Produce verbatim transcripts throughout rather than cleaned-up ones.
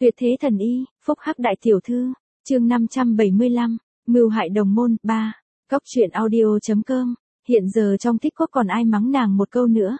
Tuyệt thế thần y, phúc hắc đại tiểu thư, chương năm trăm bảy mươi lăm, mưu hại đồng môn, ba, Cóc truyện audio.com, hiện giờ trong Thích Quốc còn ai mắng nàng một câu nữa.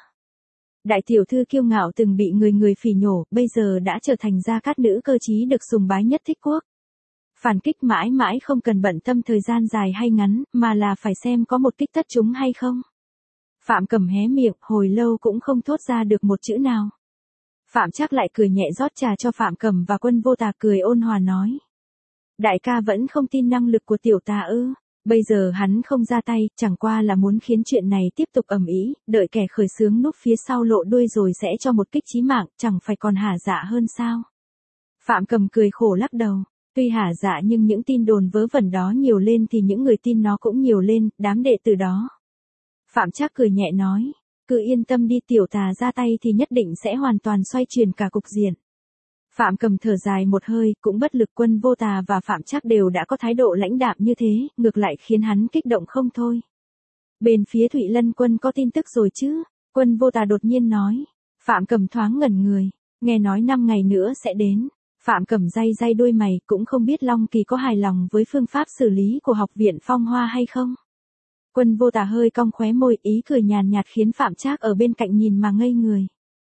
Đại tiểu thư kiêu ngạo từng bị người người phỉ nhổ, bây giờ đã trở thành gia cát nữ cơ trí được sùng bái nhất Thích Quốc. Phản kích mãi mãi không cần bận tâm thời gian dài hay ngắn, mà là phải xem có một kích tất chúng hay không. Phạm Cầm hé miệng, hồi lâu cũng không thốt ra được một chữ nào. Phạm Trác lại cười nhẹ rót trà cho Phạm Cầm và Quân Vô Tà cười ôn hòa nói. Đại ca vẫn không tin năng lực của tiểu tà ư, bây giờ hắn không ra tay, chẳng qua là muốn khiến chuyện này tiếp tục ầm ĩ, đợi kẻ khởi xướng núp phía sau lộ đuôi rồi sẽ cho một kích chí mạng, chẳng phải còn hả dạ hơn sao. Phạm Cầm cười khổ lắc đầu, tuy hả dạ nhưng những tin đồn vớ vẩn đó nhiều lên thì những người tin nó cũng nhiều lên, đám đệ tử đó. Phạm Trác cười nhẹ nói. Cứ yên tâm đi, tiểu tà ra tay thì nhất định sẽ hoàn toàn xoay chuyển cả cục diện. Phạm Cầm thở dài một hơi, cũng bất lực. Quân Vô Tà và Phạm Trác đều đã có thái độ lãnh đạm như thế, ngược lại khiến hắn kích động không thôi. Bên phía Thụy Lân Quân có tin tức rồi chứ? Quân Vô Tà đột nhiên nói. Phạm Cầm thoáng ngẩn người, nghe nói năm ngày nữa sẽ đến. Phạm Cầm day day đuôi mày, cũng không biết Long Kỳ có hài lòng với phương pháp xử lý của học viện Phong Hoa hay không. Quân Vô Tà hơi cong khóe môi, ý cười nhàn nhạt khiến Phạm Trác ở bên cạnh nhìn mà ngây người.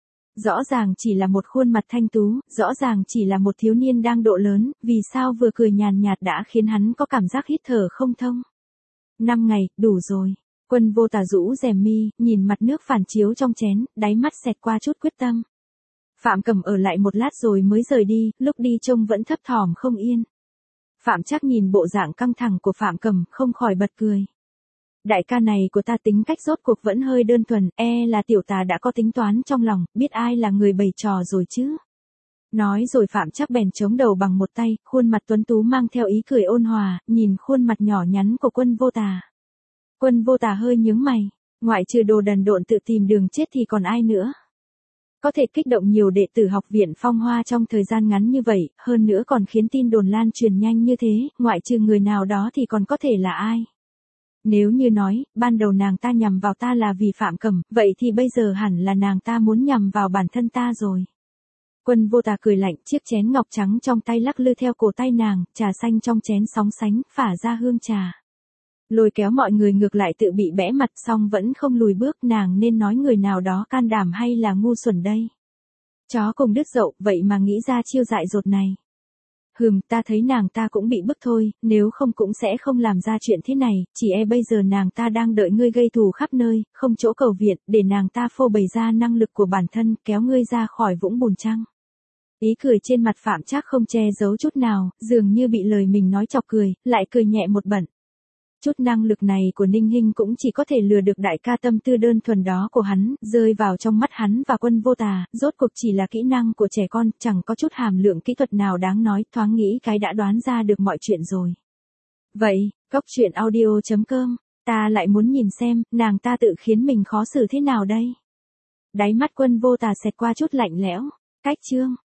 Rõ ràng chỉ là một khuôn mặt thanh tú, rõ ràng chỉ là một thiếu niên đang độ lớn, vì sao vừa cười nhàn nhạt đã khiến hắn có cảm giác hít thở không thông. Năm ngày, đủ rồi. Quân Vô Tà rũ rèm mi, nhìn mặt nước phản chiếu trong chén, đáy mắt xẹt qua chút quyết tâm. Phạm Cầm ở lại một lát rồi mới rời đi, lúc đi trông vẫn thấp thỏm không yên. Phạm Trác nhìn bộ dạng căng thẳng của Phạm Cầm, không khỏi bật cười. Đại ca này của ta tính cách rốt cuộc vẫn hơi đơn thuần, e là tiểu tà đã có tính toán trong lòng, biết ai là người bày trò rồi chứ. Nói rồi Phạm Trác bèn chống đầu bằng một tay, khuôn mặt tuấn tú mang theo ý cười ôn hòa, nhìn khuôn mặt nhỏ nhắn của Quân Vô Tà. Quân Vô Tà hơi nhướng mày, ngoại trừ đồ đần độn tự tìm đường chết thì còn ai nữa. Có thể kích động nhiều đệ tử học viện Phong Hoa trong thời gian ngắn như vậy, hơn nữa còn khiến tin đồn lan truyền nhanh như thế, ngoại trừ người nào đó thì còn có thể là ai. Nếu như nói, ban đầu nàng ta nhằm vào ta là vì Phạm Cầm, vậy thì bây giờ hẳn là nàng ta muốn nhằm vào bản thân ta rồi. Quân Vô Tà cười lạnh, chiếc chén ngọc trắng trong tay lắc lư theo cổ tay nàng, trà xanh trong chén sóng sánh, phả ra hương trà. Lôi kéo mọi người ngược lại tự bị bẽ mặt, xong vẫn không lùi bước. Nàng nên nói người nào đó can đảm hay là ngu xuẩn đây. Chó cùng đứt dậu, vậy mà nghĩ ra chiêu dại dột này. Hừm, ta thấy nàng ta cũng bị bức thôi, nếu không cũng sẽ không làm ra chuyện thế này, chỉ e bây giờ nàng ta đang đợi ngươi gây thù khắp nơi, không chỗ cầu viện, để nàng ta phô bày ra năng lực của bản thân, kéo ngươi ra khỏi vũng bùn trăng. Ý cười trên mặt Phạm Trác không che giấu chút nào, dường như bị lời mình nói chọc cười, lại cười nhẹ một bận. Chút năng lực này của Ninh Hinh cũng chỉ có thể lừa được đại ca tâm tư đơn thuần đó của hắn, rơi vào trong mắt hắn và Quân Vô Tà, rốt cuộc chỉ là kỹ năng của trẻ con, chẳng có chút hàm lượng kỹ thuật nào đáng nói, thoáng nghĩ cái đã đoán ra được mọi chuyện rồi. Vậy, Cóc truyện audio.com, ta lại muốn nhìn xem, nàng ta tự khiến mình khó xử thế nào đây? Đáy mắt Quân Vô Tà xẹt qua chút lạnh lẽo, cách chương.